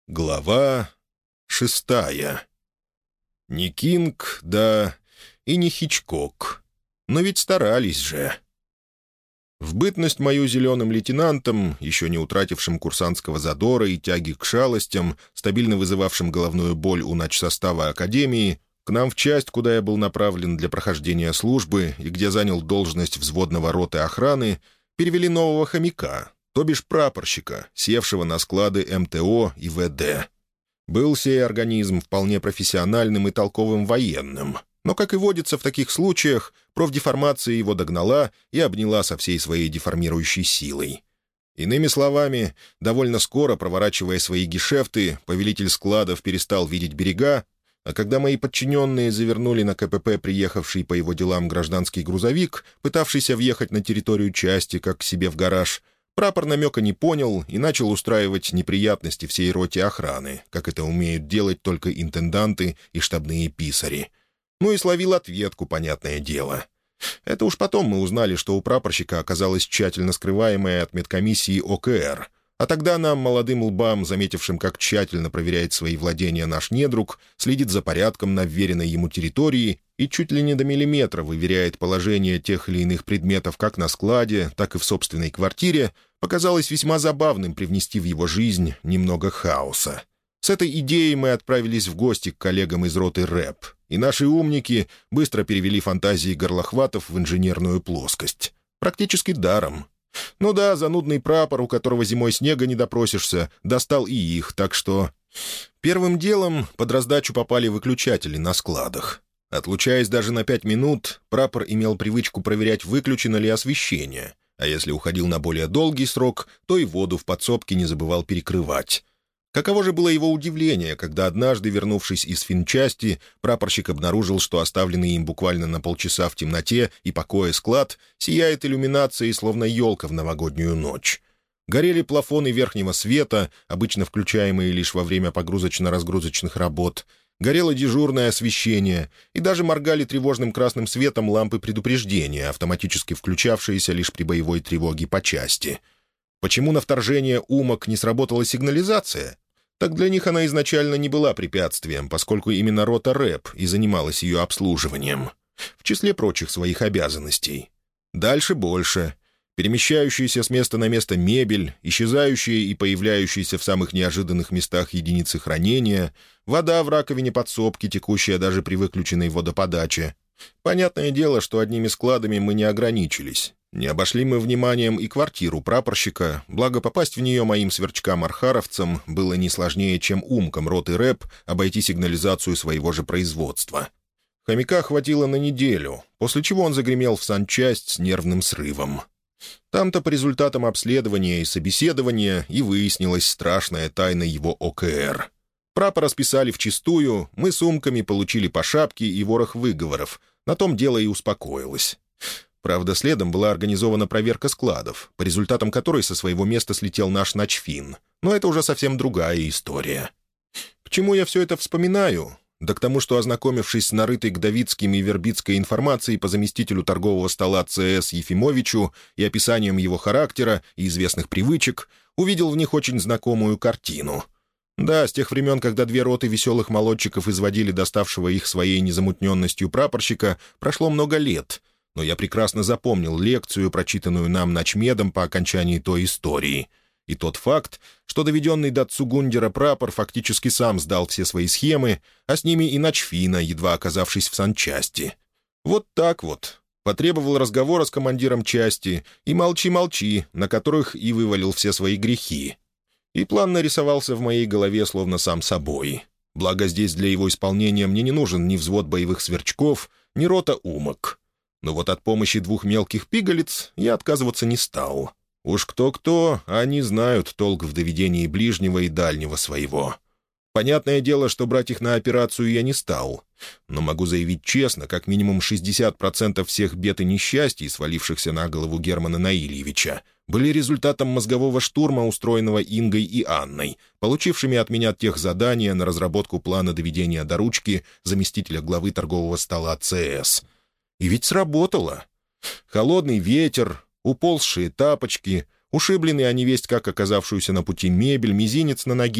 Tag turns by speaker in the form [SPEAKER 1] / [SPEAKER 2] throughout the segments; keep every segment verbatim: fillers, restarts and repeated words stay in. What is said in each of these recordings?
[SPEAKER 1] Глава шестая. Не Кинг, да и не Хичкок. Но ведь старались же. В бытность мою зеленым лейтенантом, еще не утратившим курсантского задора и тяги к шалостям, стабильно вызывавшим головную боль у начсостава Академии, к нам в часть, куда я был направлен для прохождения службы и где занял должность взводного роты охраны, перевели нового хомяка, то бишь прапорщика, севшего на склады эм тэ о и вэ дэ. Был сей организм вполне профессиональным и толковым военным, но, как и водится в таких случаях, профдеформация его догнала и обняла со всей своей деформирующей силой. Иными словами, довольно скоро, проворачивая свои гешефты, повелитель складов перестал видеть берега, а когда мои подчиненные завернули на ка пэ пэ приехавший по его делам гражданский грузовик, пытавшийся въехать на территорию части, как к себе в гараж, прапор намека не понял и начал устраивать неприятности всей роте охраны, как это умеют делать только интенданты и штабные писари. Ну и словил ответку, понятное дело. Это уж потом мы узнали, что у прапорщика оказалась тщательно скрываемая от медкомиссии о ка эр, а тогда нам, молодым лбам, заметившим, как тщательно проверяет свои владения наш недруг, следит за порядком на вверенной ему территории и чуть ли не до миллиметра выверяет положение тех или иных предметов как на складе, так и в собственной квартире, показалось весьма забавным привнести в его жизнь немного хаоса. С этой идеей мы отправились в гости к коллегам из роты рэп, и наши умники быстро перевели фантазии горлохватов в инженерную плоскость. Практически даром. Ну да, занудный прапор, у которого зимой снега не допросишься, достал и их, так что... Первым делом под раздачу попали выключатели на складах. Отлучаясь даже на пять минут, прапор имел привычку проверять, выключено ли освещение, а если уходил на более долгий срок, то и воду в подсобке не забывал перекрывать. Каково же было его удивление, когда однажды, вернувшись из финчасти, прапорщик обнаружил, что оставленный им буквально на полчаса в темноте и покое склад сияет иллюминацией, словно елка в новогоднюю ночь. Горели плафоны верхнего света, обычно включаемые лишь во время погрузочно-разгрузочных работ, горело дежурное освещение, и даже моргали тревожным красным светом лампы предупреждения, автоматически включавшиеся лишь при боевой тревоге по части. Почему на вторжение умок не сработала сигнализация? Так для них она изначально не была препятствием, поскольку именно рота рэп и занималась ее обслуживанием, в числе прочих своих обязанностей. Дальше больше. Перемещающаяся с места на место мебель, исчезающие и появляющиеся в самых неожиданных местах единицы хранения, вода в раковине подсобки, текущая даже при выключенной водоподаче. Понятное дело, что одними складами мы не ограничились. Не обошли мы вниманием и квартиру прапорщика, благо попасть в нее моим сверчкам-архаровцам было не сложнее, чем умкам роты рэп обойти сигнализацию своего же производства. Хомяка хватило на неделю, после чего он загремел в санчасть с нервным срывом. Там-то по результатам обследования и собеседования и выяснилась страшная тайна его о ка эр. Прапор расписали вчистую, мы с умками получили по шапке и ворох выговоров, на том дело и успокоилось. Правда, следом была организована проверка складов, по результатам которой со своего места слетел наш начфин. Но это уже совсем другая история. К чему я все это вспоминаю? Да к тому, что, ознакомившись с нарытой Гдовицким и Вербицкой информацией по заместителю торгового стола цэ эс Ефимовичу и описанием его характера и известных привычек, увидел в них очень знакомую картину. Да, с тех времен, когда две роты веселых молодчиков изводили доставшего их своей незамутненностью прапорщика, прошло много лет — но я прекрасно запомнил лекцию, прочитанную нам начмедом по окончании той истории. И тот факт, что доведенный до Цугундера прапор фактически сам сдал все свои схемы, а с ними и начфина, едва оказавшись в санчасти. Вот так вот. Потребовал разговора с командиром части, и молчи-молчи, на которых и вывалил все свои грехи. И план нарисовался в моей голове словно сам собой. Благо здесь для его исполнения мне не нужен ни взвод боевых сверчков, ни рота умок. Но вот от помощи двух мелких пигалиц я отказываться не стал. Уж кто-кто, а они знают толк в доведении ближнего и дальнего своего. Понятное дело, что брать их на операцию я не стал. Но могу заявить честно, как минимум шестьдесят процентов всех бед и несчастий, свалившихся на голову Германа Наильевича, были результатом мозгового штурма, устроенного Ингой и Анной, получившими от меня тех задания на разработку плана доведения до ручки заместителя главы торгового стола цэ эс. И ведь сработало. Холодный ветер, уползшие тапочки, ушибленный, а невесть как оказавшуюся на пути мебель, мизинец на ноге,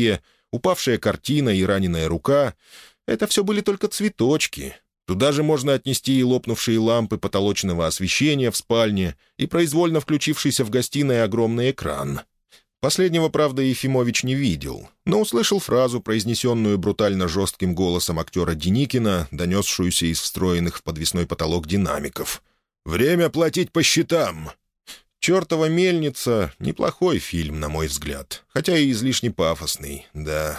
[SPEAKER 1] упавшая картина и раненая рука — это все были только цветочки. Туда же можно отнести и лопнувшие лампы потолочного освещения в спальне, и произвольно включившийся в гостиной огромный экран. Последнего, правда, Ефимович не видел, но услышал фразу, произнесенную брутально жестким голосом актера Деникина, донесшуюся из встроенных в подвесной потолок динамиков. «Время платить по счетам!» «Чертова мельница» — неплохой фильм, на мой взгляд, хотя и излишне пафосный, да.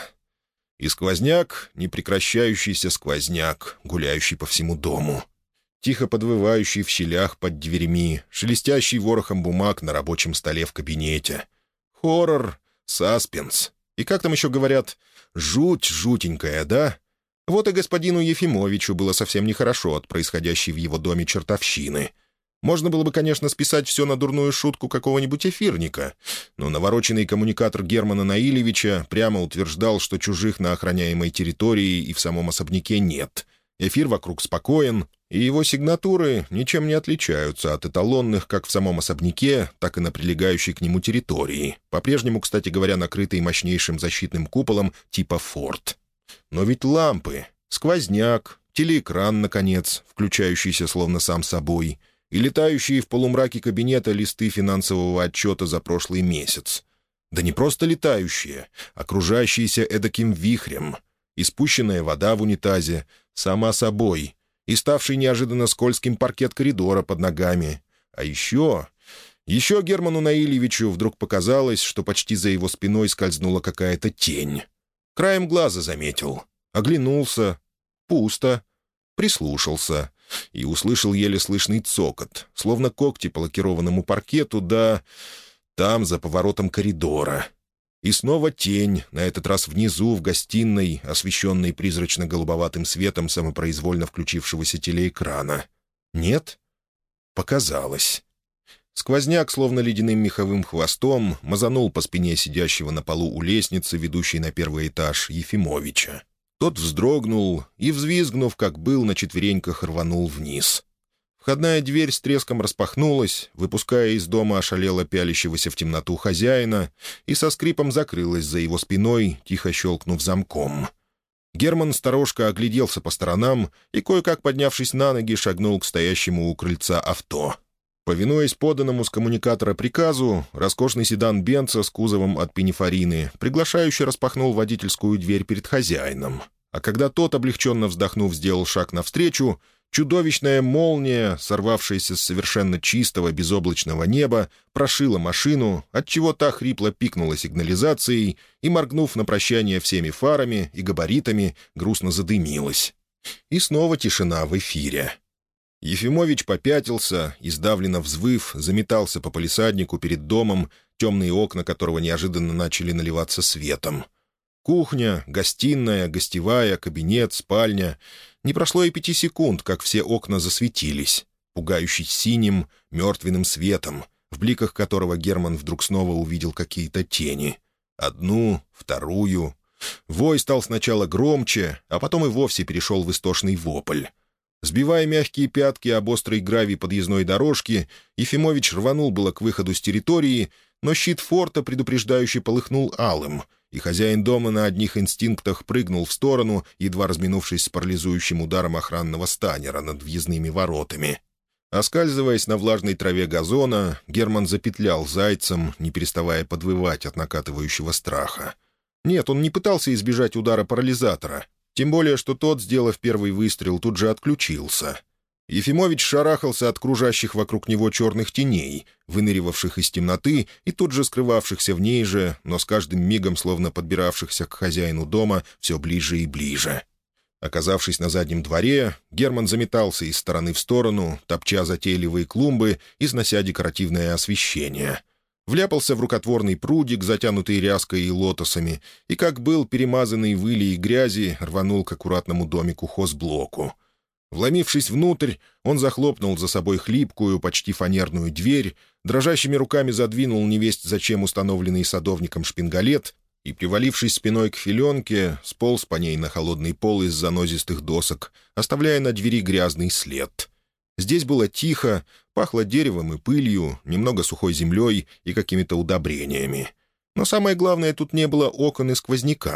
[SPEAKER 1] И сквозняк, непрекращающийся сквозняк, гуляющий по всему дому. Тихо подвывающий в щелях под дверьми, шелестящий ворохом бумаг на рабочем столе в кабинете. Хоррор, саспенс. И как там еще говорят, жуть жутенькая, да? Вот и господину Ефимовичу было совсем нехорошо от происходящей в его доме чертовщины. Можно было бы, конечно, списать все на дурную шутку какого-нибудь эфирника, но навороченный коммуникатор Германа Наилевича прямо утверждал, что чужих на охраняемой территории и в самом особняке нет. Эфир вокруг спокоен, и его сигнатуры ничем не отличаются от эталонных как в самом особняке, так и на прилегающей к нему территории, по-прежнему, кстати говоря, накрытой мощнейшим защитным куполом типа «Форт». Но ведь лампы, сквозняк, телеэкран, наконец, включающийся словно сам собой, и летающие в полумраке кабинета листы финансового отчета за прошлый месяц. Да не просто летающие, окружающиеся эдаким вихрем, и спущенная вода в унитазе, сама собой, и ставший неожиданно скользким паркет коридора под ногами. А еще... Еще Герману Наилевичу вдруг показалось, что почти за его спиной скользнула какая-то тень. Краем глаза заметил. Оглянулся. Пусто. Прислушался. И услышал еле слышный цокот, словно когти по лакированному паркету, да... Там, за поворотом коридора. И снова тень, на этот раз внизу, в гостиной, освещенной призрачно-голубоватым светом самопроизвольно включившегося телеэкрана. Нет? Показалось. Сквозняк, словно ледяным меховым хвостом, мазанул по спине сидящего на полу у лестницы, ведущей на первый этаж, Ефимовича. Тот вздрогнул и, взвизгнув, как был, на четвереньках рванул вниз. Входная дверь с треском распахнулась, выпуская из дома ошалело пялящегося в темноту хозяина, и со скрипом закрылась за его спиной, тихо щелкнув замком. Герман сторожко огляделся по сторонам и, кое-как поднявшись на ноги, шагнул к стоящему у крыльца авто. Повинуясь поданному с коммуникатора приказу, роскошный седан Бенца с кузовом от пинифорины приглашающе распахнул водительскую дверь перед хозяином. А когда тот, облегченно вздохнув, сделал шаг навстречу, чудовищная молния, сорвавшаяся с совершенно чистого безоблачного неба, прошила машину, отчего та хрипло пикнула сигнализацией и, моргнув на прощание всеми фарами и габаритами, грустно задымилась. И снова тишина в эфире. Ефимович попятился и, сдавленно взвыв, заметался по палисаднику перед домом, темные окна которого неожиданно начали наливаться светом. Кухня, гостиная, гостевая, кабинет, спальня. Не прошло и пяти секунд, как все окна засветились, пугающий синим, мертвенным светом, в бликах которого Герман вдруг снова увидел какие-то тени. Одну, вторую. Вой стал сначала громче, а потом и вовсе перешел в истошный вопль. Сбивая мягкие пятки об острой гравий подъездной дорожки, Ефимович рванул было к выходу с территории, но щит форта предупреждающе полыхнул алым, и хозяин дома на одних инстинктах прыгнул в сторону, едва разминувшись с парализующим ударом охранного станера над въездными воротами. Оскальзываясь на влажной траве газона, Герман запетлял зайцем, не переставая подвывать от накатывающего страха. Нет, он не пытался избежать удара парализатора, тем более, что тот, сделав первый выстрел, тут же отключился. Ефимович шарахался от кружащих вокруг него черных теней, выныривавших из темноты и тут же скрывавшихся в ней же, но с каждым мигом словно подбиравшихся к хозяину дома все ближе и ближе. Оказавшись на заднем дворе, Герман заметался из стороны в сторону, топча затейливые клумбы и снося декоративное освещение. Вляпался в рукотворный прудик, затянутый ряской и лотосами, и, как был перемазанный в иле и грязи, рванул к аккуратному домику хозблоку. Вломившись внутрь, он захлопнул за собой хлипкую, почти фанерную дверь, дрожащими руками задвинул невесть зачем установленный садовником шпингалет и, привалившись спиной к филенке, сполз по ней на холодный пол из занозистых досок, оставляя на двери грязный след. Здесь было тихо, пахло деревом и пылью, немного сухой землей и какими-то удобрениями. Но самое главное, тут не было окон и сквозняка.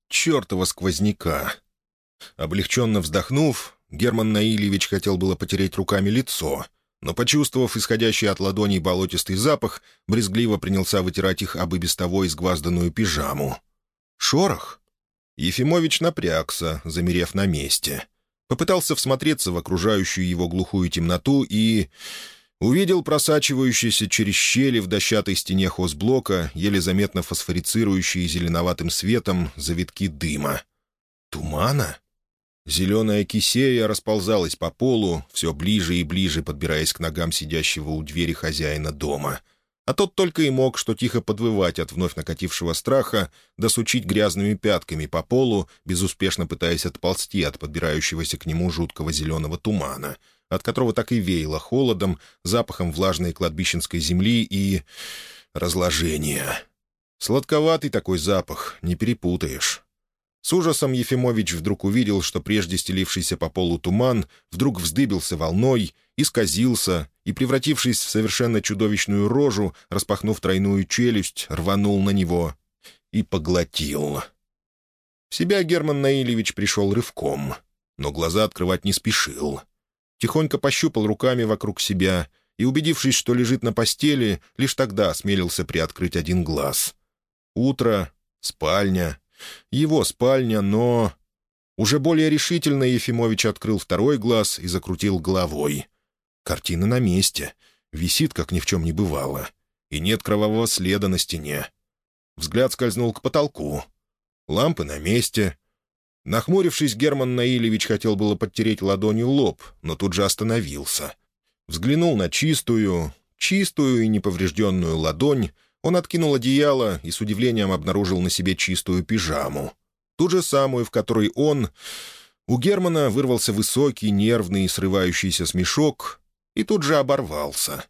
[SPEAKER 1] чертова сквозняка. Облегченно вздохнув, Герман Наильевич хотел было потереть руками лицо, но, почувствовав исходящий от ладоней болотистый запах, брезгливо принялся вытирать их об и без того изгвазданную пижаму. Шорох? Ефимович напрягся, замерев на месте. Попытался всмотреться в окружающую его глухую темноту и... увидел просачивающиеся через щели в дощатой стене хозблока, еле заметно фосфорицирующие зеленоватым светом завитки дыма. Тумана? Зеленая кисея расползалась по полу, все ближе и ближе подбираясь к ногам сидящего у двери хозяина дома. А тот только и мог что тихо подвывать от вновь накатившего страха, да сучить грязными пятками по полу, безуспешно пытаясь отползти от подбирающегося к нему жуткого зеленого тумана, от которого так и веяло холодом, запахом влажной кладбищенской земли и... разложения. Сладковатый такой запах, не перепутаешь. С ужасом Ефимович вдруг увидел, что прежде стелившийся по полу туман вдруг вздыбился волной, исказился и, превратившись в совершенно чудовищную рожу, распахнув тройную челюсть, рванул на него и поглотил. В себя Герман Наильевич пришел рывком, но глаза открывать не спешил. Тихонько пощупал руками вокруг себя и, убедившись, что лежит на постели, лишь тогда осмелился приоткрыть один глаз. Утро, спальня, его спальня, но... Уже более решительно Ефимович открыл второй глаз и закрутил головой. Картина на месте, висит, как ни в чем не бывало, и нет кровавого следа на стене. Взгляд скользнул к потолку. Лампы на месте. Нахмурившись, Герман Наильевич хотел было подтереть ладонью лоб, но тут же остановился. Взглянул на чистую, чистую и неповрежденную ладонь. Он откинул одеяло и с удивлением обнаружил на себе чистую пижаму. Ту же самую, в которой он... У Германа вырвался высокий, нервный, срывающийся смешок и тут же оборвался.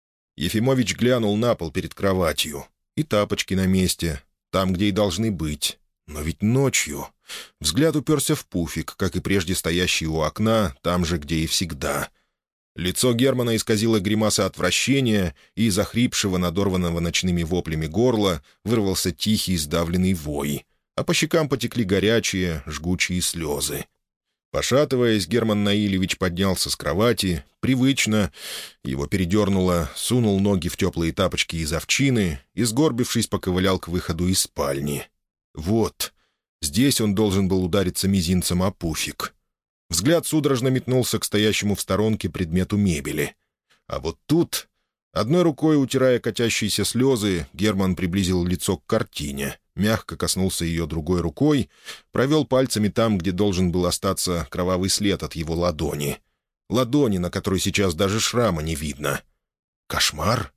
[SPEAKER 1] Ефимович глянул на пол перед кроватью. И тапочки на месте, там, где и должны быть. Но ведь ночью... Взгляд уперся в пуфик, как и прежде стоящий у окна, там же, где и всегда. Лицо Германа исказило гримаса отвращения, и из охрипшего, надорванного ночными воплями горла вырвался тихий сдавленный вой, а по щекам потекли горячие, жгучие слезы. Пошатываясь, Герман Наильевич поднялся с кровати, привычно, его передернуло, сунул ноги в теплые тапочки из овчины и, сгорбившись, поковылял к выходу из спальни. Вот, здесь он должен был удариться мизинцем о пуфик. Взгляд судорожно метнулся к стоящему в сторонке предмету мебели. А вот тут, одной рукой утирая катящиеся слезы, Герман приблизил лицо к картине, мягко коснулся ее другой рукой, провел пальцами там, где должен был остаться кровавый след от его ладони. Ладони, на которой сейчас даже шрама не видно. Кошмар?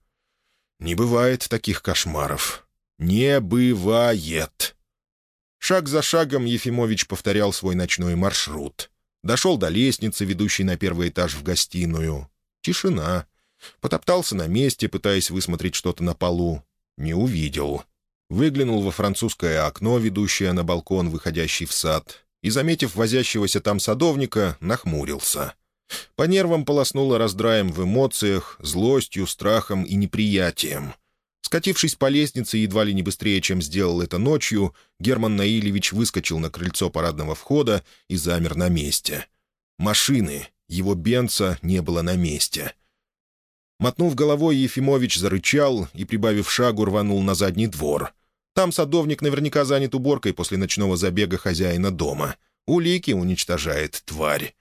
[SPEAKER 1] Не бывает таких кошмаров. Не бывает. Шаг за шагом Ефимович повторял свой ночной маршрут. Дошел до лестницы, ведущей на первый этаж в гостиную. Тишина. Потоптался на месте, пытаясь высмотреть что-то на полу. Не увидел. Выглянул во французское окно, ведущее на балкон, выходящий в сад, и, заметив возящегося там садовника, нахмурился. По нервам полоснуло раздраем в эмоциях, злостью, страхом и неприятием. Скатившись по лестнице едва ли не быстрее, чем сделал это ночью, Герман Наильевич выскочил на крыльцо парадного входа и замер на месте. Машины, его бенца, не было на месте. Мотнув головой, Ефимович зарычал и, прибавив шагу, рванул на задний двор. Там садовник наверняка занят уборкой после ночного забега хозяина дома. Улики уничтожает тварь.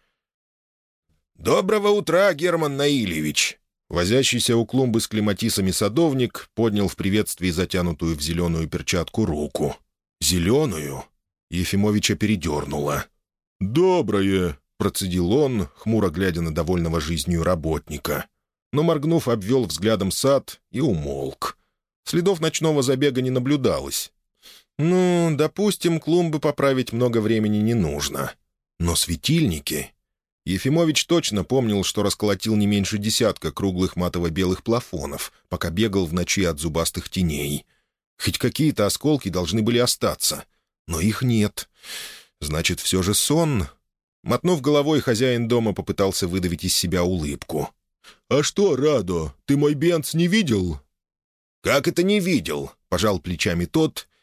[SPEAKER 1] «Доброго утра, Герман Наильевич!» Возящийся у клумбы с клематисами садовник поднял в приветствии затянутую в зеленую перчатку руку. «Зеленую?» Ефимовича передернуло. «Доброе!» — процедил он, хмуро глядя на довольного жизнью работника. Но, моргнув, обвел взглядом сад и умолк. Следов ночного забега не наблюдалось. Ну, допустим, клумбы поправить много времени не нужно. Но светильники... Ефимович точно помнил, что расколотил не меньше десятка круглых матово-белых плафонов, пока бегал в ночи от зубастых теней. Хоть какие-то осколки должны были остаться, но их нет. Значит, все же сон. Мотнув головой, хозяин дома попытался выдавить из себя улыбку. «А что, Радо, ты мой бенц не видел?» «Как это не видел?» — пожал плечами тот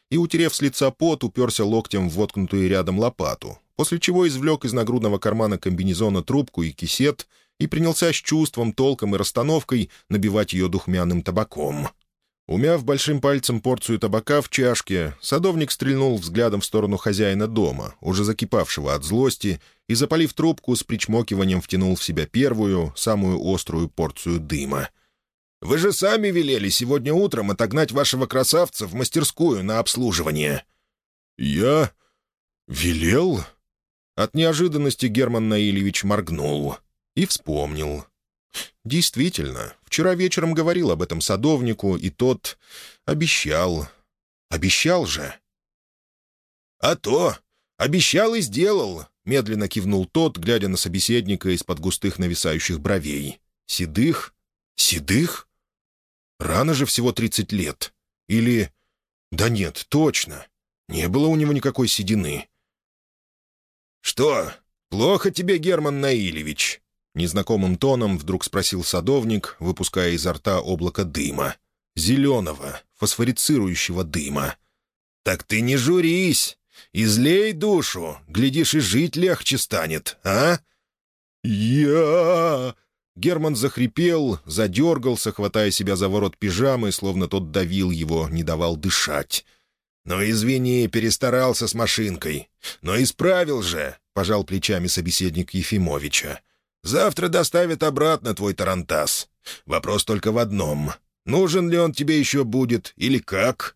[SPEAKER 1] и, утерев с лица пот, уперся локтем в воткнутую рядом лопату, после чего извлек из нагрудного кармана комбинезона трубку и кисет и принялся с чувством, толком и расстановкой набивать ее духмяным табаком. Умяв большим пальцем порцию табака в чашке, садовник стрельнул взглядом в сторону хозяина дома, уже закипавшего от злости, и, запалив трубку, с причмокиванием втянул в себя первую, самую острую порцию дыма. «Вы же сами велели сегодня утром отогнать вашего красавца в мастерскую на обслуживание». «Я... велел?» От неожиданности Герман Наильевич моргнул и вспомнил. Действительно, вчера вечером говорил об этом садовнику, и тот обещал. Обещал же. «А то! Обещал и сделал!» — медленно кивнул тот, глядя на собеседника из-под густых нависающих бровей. «Седых? Седых? Рано же всего тридцать лет. Или... Да нет, точно. Не было у него никакой седины». «Что, плохо тебе, Герман Наильевич?» Незнакомым тоном вдруг спросил садовник, выпуская изо рта облако дыма. Зеленого, фосфорицирующего дыма. «Так ты не журись! Излей душу! Глядишь, и жить легче станет, а?» «Я...» Герман захрипел, задергался, хватая себя за ворот пижамы, словно тот давил его, не давал дышать. «Ну, извини, перестарался с машинкой. Но исправил же!» — пожал плечами собеседник Ефимовича. «Завтра доставят обратно твой тарантас. Вопрос только в одном. Нужен ли он тебе еще будет или как?»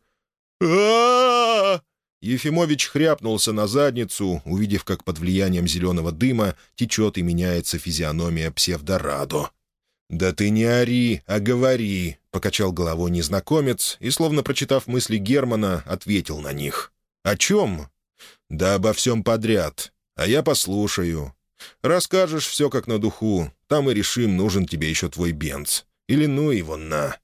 [SPEAKER 1] а Ефимович хряпнулся на задницу, увидев, как под влиянием зеленого дыма течет и меняется физиономия псевдорадо. «Да ты не ори, а говори», — покачал головой незнакомец и, словно прочитав мысли Германа, ответил на них. «О чем?» «Да обо всем подряд. А я послушаю. Расскажешь все как на духу, там и решим, нужен тебе еще твой бенз. Или ну его на».